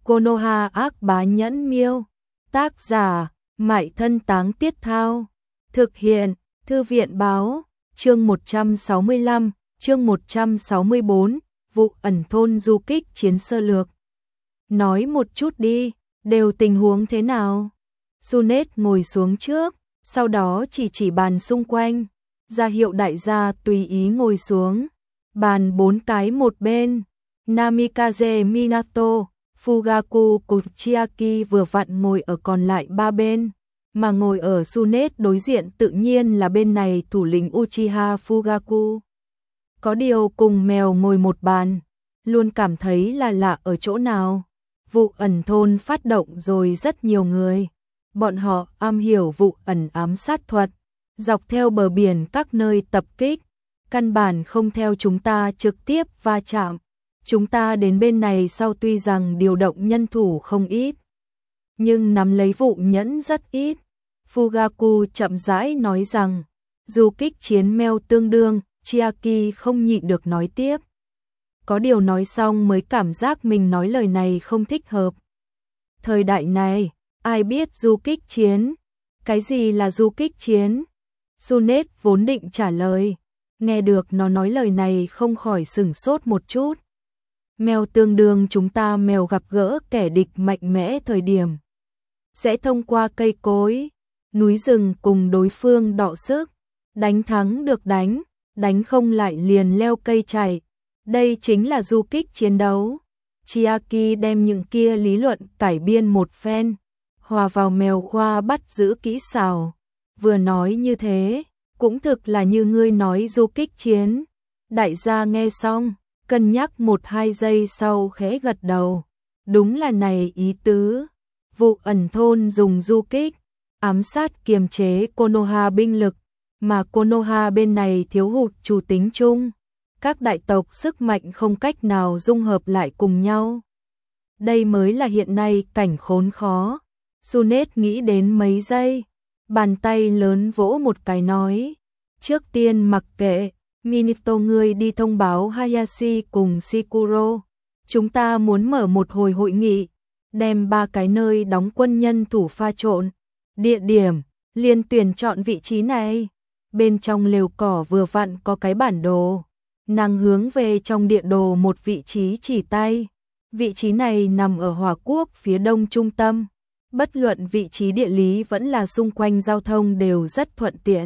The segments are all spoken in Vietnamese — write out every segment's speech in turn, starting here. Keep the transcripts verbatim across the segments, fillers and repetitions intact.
Konoha ác bá nhẫn miêu. Tác giả, Mại Thân Táng Tiết Thao. Thực hiện, Thư viện báo. Chương một trăm sáu mươi lăm, chương một trăm sáu mươi bốn, vụ ẩn thôn du kích chiến sơ lược. Nói một chút đi, đều tình huống thế nào? Sunet ngồi xuống trước, sau đó chỉ chỉ bàn xung quanh, ra hiệu đại gia tùy ý ngồi xuống. Bàn bốn cái một bên, Namikaze Minato, Fugaku Kuchiaki vừa vặn ngồi ở còn lại ba bên, mà ngồi ở Sunet đối diện tự nhiên là bên này thủ lĩnh Uchiha Fugaku. Có điều cùng mèo ngồi một bàn, luôn cảm thấy là lạ ở chỗ nào. Vụ ẩn thôn phát động rồi rất nhiều người, bọn họ am hiểu vụ ẩn ám sát thuật, dọc theo bờ biển các nơi tập kích, căn bản không theo chúng ta trực tiếp va chạm. Chúng ta đến bên này sau tuy rằng điều động nhân thủ không ít, nhưng nắm lấy vụ nhẫn rất ít. Fugaku chậm rãi nói rằng, dù kích chiến meo tương đương, Chiaki không nhịn được nói tiếp. Có điều nói xong mới cảm giác mình nói lời này không thích hợp. Thời đại này, ai biết du kích chiến? Cái gì là du kích chiến? Sunet vốn định trả lời, nghe được nó nói lời này không khỏi sửng sốt một chút. Mèo tương đương chúng ta mèo gặp gỡ kẻ địch mạnh mẽ thời điểm, sẽ thông qua cây cối, núi rừng cùng đối phương đọ sức, đánh thắng được đánh, đánh không lại liền leo cây chạy. Đây chính là du kích chiến đấu. Chiaki đem những kia lý luận cải biên một phen, hòa vào mèo khoa bắt giữ kỹ xảo. Vừa nói như thế, cũng thực là như ngươi nói du kích chiến. Đại gia nghe xong, cân nhắc một hai giây sau khẽ gật đầu. Đúng là này ý tứ. Vụ ẩn thôn dùng du kích, ám sát kiềm chế Konoha binh lực, mà Konoha bên này thiếu hụt chủ tính chung. Các đại tộc sức mạnh không cách nào dung hợp lại cùng nhau. Đây mới là hiện nay cảnh khốn khó. Sunet nghĩ đến mấy giây, bàn tay lớn vỗ một cái nói. Trước tiên mặc kệ, Minato ngươi đi thông báo Hayashi cùng Shikuro. Chúng ta muốn mở một hồi hội nghị, đem ba cái nơi đóng quân nhân thủ pha trộn. Địa điểm, liền tuyển chọn vị trí này. Bên trong lều cỏ vừa vặn có cái bản đồ. Nàng hướng về trong địa đồ một vị trí chỉ tay. Vị trí này nằm ở Hỏa Quốc phía đông trung tâm. Bất luận vị trí địa lý vẫn là xung quanh giao thông đều rất thuận tiện.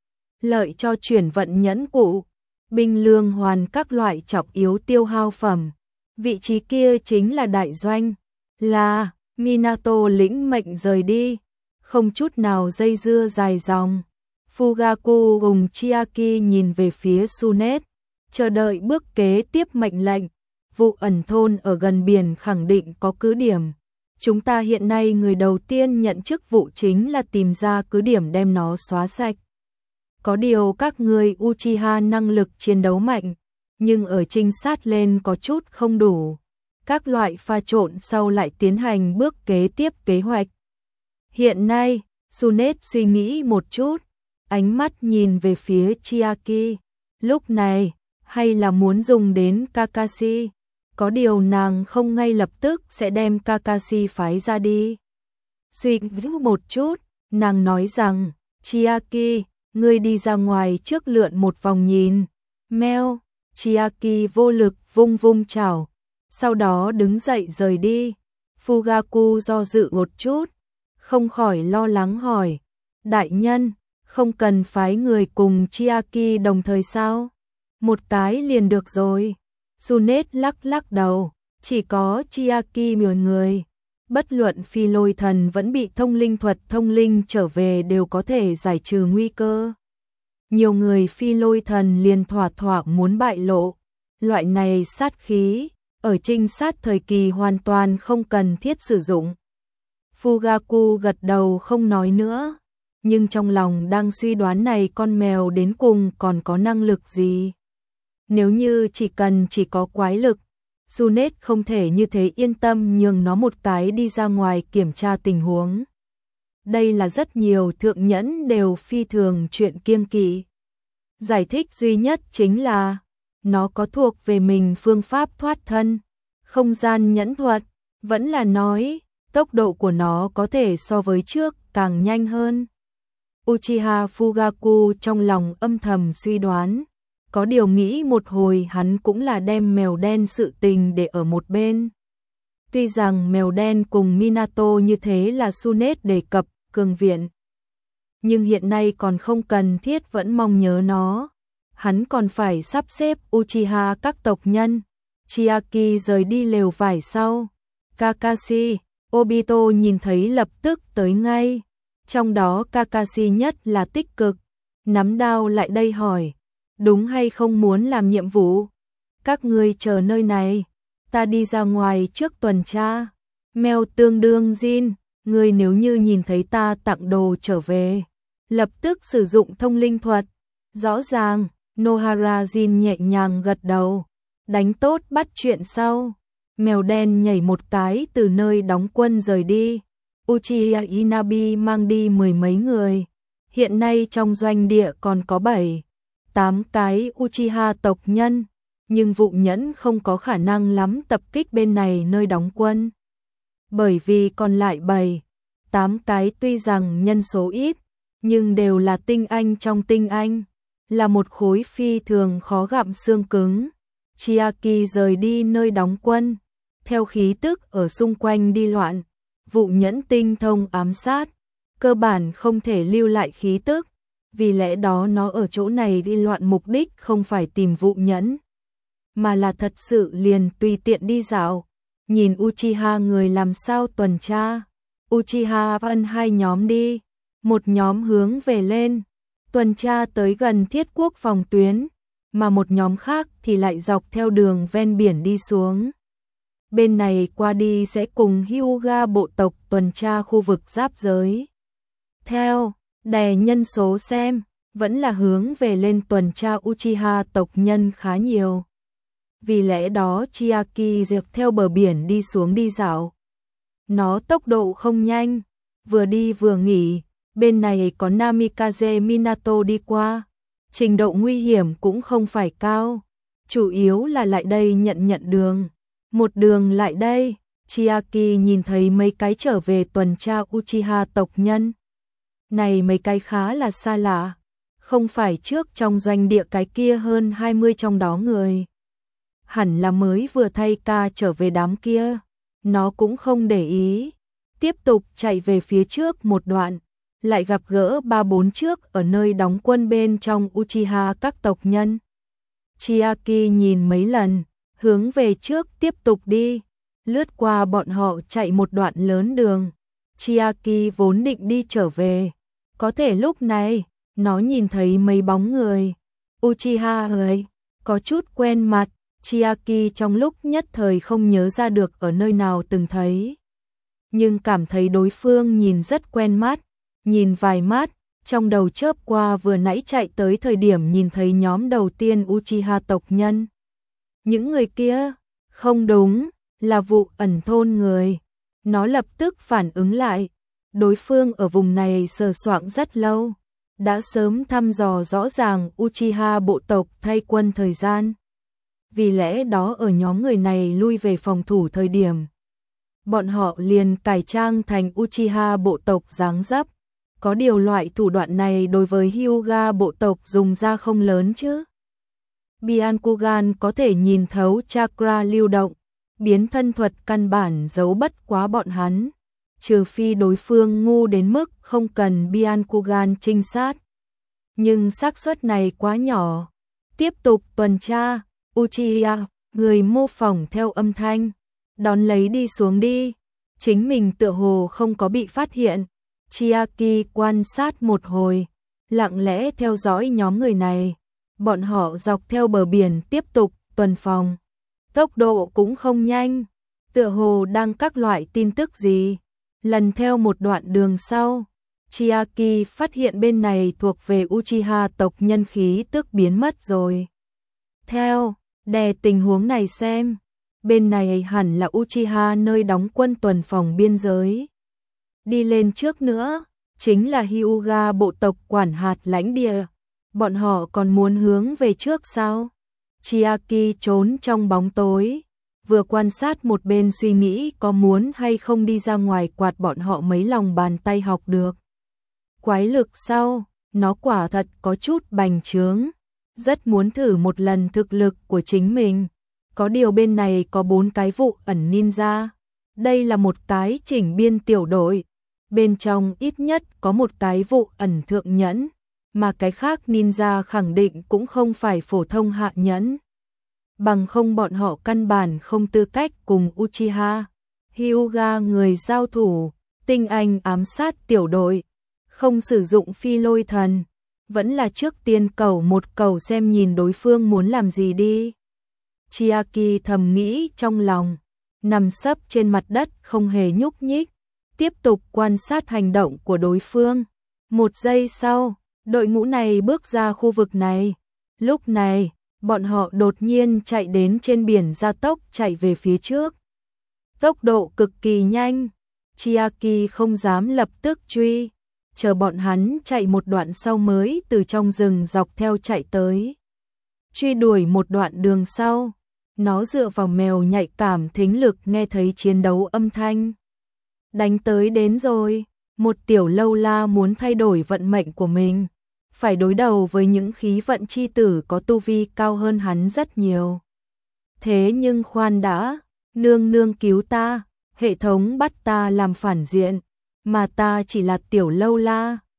Lợi cho chuyển vận nhẫn cụ, binh lương hoàn các loại trọng yếu tiêu hao phẩm. Vị trí kia chính là đại doanh. Là, Minato lĩnh mệnh rời đi, không chút nào dây dưa dài dòng. Fugaku cùng Chiaki nhìn về phía Sunet, chờ đợi bước kế tiếp mệnh lệnh. Vụ ẩn thôn ở gần biển khẳng định có cứ điểm. Chúng ta hiện nay người đầu tiên nhận chức vụ chính là tìm ra cứ điểm đem nó xóa sạch. Có điều các người Uchiha năng lực chiến đấu mạnh, nhưng ở trinh sát lên có chút không đủ. Các loại pha trộn sau lại tiến hành bước kế tiếp kế hoạch. Hiện nay, Sunet suy nghĩ một chút, ánh mắt nhìn về phía Chiaki. Lúc này, hay là muốn dùng đến Kakashi, có điều nàng không ngay lập tức sẽ đem Kakashi phái ra đi. Suy nghĩ một chút, nàng nói rằng, Chiaki, ngươi đi ra ngoài trước lượn một vòng nhìn. Meo, Chiaki vô lực vung vung chảo, sau đó đứng dậy rời đi. Fugaku do dự một chút, không khỏi lo lắng hỏi, đại nhân, không cần phái người cùng Chiaki đồng thời sao? Một cái liền được rồi. Sunet lắc lắc đầu, chỉ có Chiaki mười người. Bất luận phi lôi thần vẫn bị thông linh thuật thông linh trở về đều có thể giải trừ nguy cơ. Nhiều người phi lôi thần liền thỏa thỏa muốn bại lộ. Loại này sát khí, ở trinh sát thời kỳ hoàn toàn không cần thiết sử dụng. Fugaku gật đầu không nói nữa, nhưng trong lòng đang suy đoán này con mèo đến cùng còn có năng lực gì. Nếu như chỉ cần chỉ có quái lực, Sunet không thể như thế yên tâm nhường nó một cái đi ra ngoài kiểm tra tình huống. Đây là rất nhiều thượng nhẫn đều phi thường chuyện kiêng kỵ. Giải thích duy nhất chính là, nó có thuộc về mình phương pháp thoát thân, không gian nhẫn thuật, Vẫn là nói, tốc độ của nó có thể so với trước càng nhanh hơn. Uchiha Fugaku trong lòng âm thầm suy đoán, có điều nghĩ một hồi hắn cũng là đem mèo đen sự tình để ở một bên. Tuy rằng mèo đen cùng Minato như thế là Tsunade đề cập cường viện, nhưng hiện nay còn không cần thiết vẫn mong nhớ nó. Hắn còn phải sắp xếp Uchiha các tộc nhân. Chiaki rời đi lều vải sau. Kakashi, Obito nhìn thấy lập tức tới ngay. Trong đó Kakashi nhất là tích cực. Nắm đao lại đây hỏi. Đúng hay không muốn làm nhiệm vụ? Các ngươi chờ nơi này. Ta đi ra ngoài trước tuần tra. Mèo tương đương Jin. Ngươi nếu như nhìn thấy ta tặng đồ trở về, lập tức sử dụng thông linh thuật. Rõ ràng, Nohara Jin nhẹ nhàng gật đầu. Đánh tốt bắt chuyện sau. Mèo đen nhảy một cái từ nơi đóng quân rời đi. Uchiha Inabi mang đi mười mấy người. Hiện nay trong doanh địa còn có bảy, tám cái Uchiha tộc nhân. Nhưng vụ nhẫn không có khả năng lắm tập kích bên này nơi đóng quân. Bởi vì còn lại bảy, tám cái tuy rằng nhân số ít, nhưng đều là tinh anh trong tinh anh. Là một khối phi thường khó gặm xương cứng. Chiaki rời đi nơi đóng quân, theo khí tức ở xung quanh đi loạn, vụ nhẫn tinh thông ám sát, cơ bản không thể lưu lại khí tức, vì lẽ đó nó ở chỗ này đi loạn mục đích không phải tìm vụ nhẫn, mà là thật sự liền tùy tiện đi dạo, nhìn Uchiha người làm sao tuần tra. Uchiha phân hai nhóm đi, một nhóm hướng về lên, tuần tra tới gần thiết quốc phòng tuyến, mà một nhóm khác thì lại dọc theo đường ven biển đi xuống. Bên này qua đi sẽ cùng Hyuga bộ tộc tuần tra khu vực giáp giới. Theo, đè nhân số xem, vẫn là hướng về lên tuần tra Uchiha tộc nhân khá nhiều. Vì lẽ đó Chiaki dẹp theo bờ biển đi xuống đi dạo. Nó tốc độ không nhanh, vừa đi vừa nghỉ, bên này có Namikaze Minato đi qua. Trình độ nguy hiểm cũng không phải cao, chủ yếu là lại đây nhận nhận đường. Một đường lại đây, Chiaki nhìn thấy mấy cái trở về tuần tra Uchiha tộc nhân. Này mấy cái khá là xa lạ, không phải trước trong doanh địa cái kia hơn hai mươi trong đó người. Hẳn là mới vừa thay ca trở về đám kia, nó cũng không để ý. Tiếp tục chạy về phía trước một đoạn, lại gặp gỡ ba bốn trước ở nơi đóng quân bên trong Uchiha các tộc nhân. Chiaki nhìn mấy lần, hướng về trước tiếp tục đi, lướt qua bọn họ chạy một đoạn lớn đường. Chiaki vốn định đi trở về, có thể lúc này, nó nhìn thấy mấy bóng người. Uchiha ấy, có chút quen mặt, Chiaki trong lúc nhất thời không nhớ ra được ở nơi nào từng thấy. Nhưng cảm thấy đối phương nhìn rất quen mắt. Nhìn vài mắt, trong đầu chớp qua vừa nãy chạy tới thời điểm nhìn thấy nhóm đầu tiên Uchiha tộc nhân. Những người kia, không đúng, là vụ ẩn thôn người. Nó lập tức phản ứng lại, đối phương ở vùng này sờ soạng rất lâu, đã sớm thăm dò rõ ràng Uchiha bộ tộc thay quân thời gian. Vì lẽ đó ở nhóm người này lui về phòng thủ thời điểm, bọn họ liền cải trang thành Uchiha bộ tộc dáng dấp. Có điều loại thủ đoạn này đối với Hyuga bộ tộc dùng ra không lớn chứ. Byakugan có thể nhìn thấu chakra lưu động, biến thân thuật căn bản giấu bất quá bọn hắn, trừ phi đối phương ngu đến mức không cần Byakugan trinh sát. Nhưng xác suất này quá nhỏ. Tiếp tục tuần tra, Uchiha, người mô phỏng theo âm thanh, đón lấy đi xuống đi, chính mình tựa hồ không có bị phát hiện. Chiaki quan sát một hồi, lặng lẽ theo dõi nhóm người này. Bọn họ dọc theo bờ biển tiếp tục tuần phòng. Tốc độ cũng không nhanh, tựa hồ đang các loại tin tức gì. Lần theo một đoạn đường sau, Chiaki phát hiện bên này thuộc về Uchiha tộc nhân khí tức biến mất rồi. Theo, đè tình huống này xem, bên này hẳn là Uchiha nơi đóng quân tuần phòng biên giới. Đi lên trước nữa, chính là Hyuga bộ tộc quản hạt lãnh địa. Bọn họ còn muốn hướng về trước sao? Chiaki trốn trong bóng tối, vừa quan sát một bên suy nghĩ có muốn hay không đi ra ngoài quạt bọn họ mấy lòng bàn tay học được. Quái lực sau, nó quả thật có chút bành trướng, rất muốn thử một lần thực lực của chính mình. Có điều bên này có bốn cái vụ ẩn ninja. Đây là một cái chỉnh biên tiểu đội. Bên trong ít nhất có một cái vụ ẩn thượng nhẫn, mà cái khác ninja khẳng định cũng không phải phổ thông hạ nhẫn. Bằng không bọn họ căn bản không tư cách cùng Uchiha Hyuga người giao thủ. Tinh anh ám sát tiểu đội, không sử dụng phi lôi thần, vẫn là trước tiên cầu một cầu xem nhìn đối phương muốn làm gì đi. Chiaki thầm nghĩ trong lòng, nằm sấp trên mặt đất không hề nhúc nhích, tiếp tục quan sát hành động của đối phương. Một giây sau, đội ngũ này bước ra khu vực này. Lúc này, bọn họ đột nhiên chạy đến trên biển gia tốc chạy về phía trước. Tốc độ cực kỳ nhanh, Chiaki không dám lập tức truy, chờ bọn hắn chạy một đoạn sau mới từ trong rừng dọc theo chạy tới. Truy đuổi một đoạn đường sau, nó dựa vào mèo nhạy cảm thính lực nghe thấy chiến đấu âm thanh. Đánh tới đến rồi, một tiểu lâu la muốn thay đổi vận mệnh của mình, phải đối đầu với những khí vận chi tử có tu vi cao hơn hắn rất nhiều. Thế nhưng khoan đã, nương nương cứu ta, hệ thống bắt ta làm phản diện, mà ta chỉ là tiểu lâu la,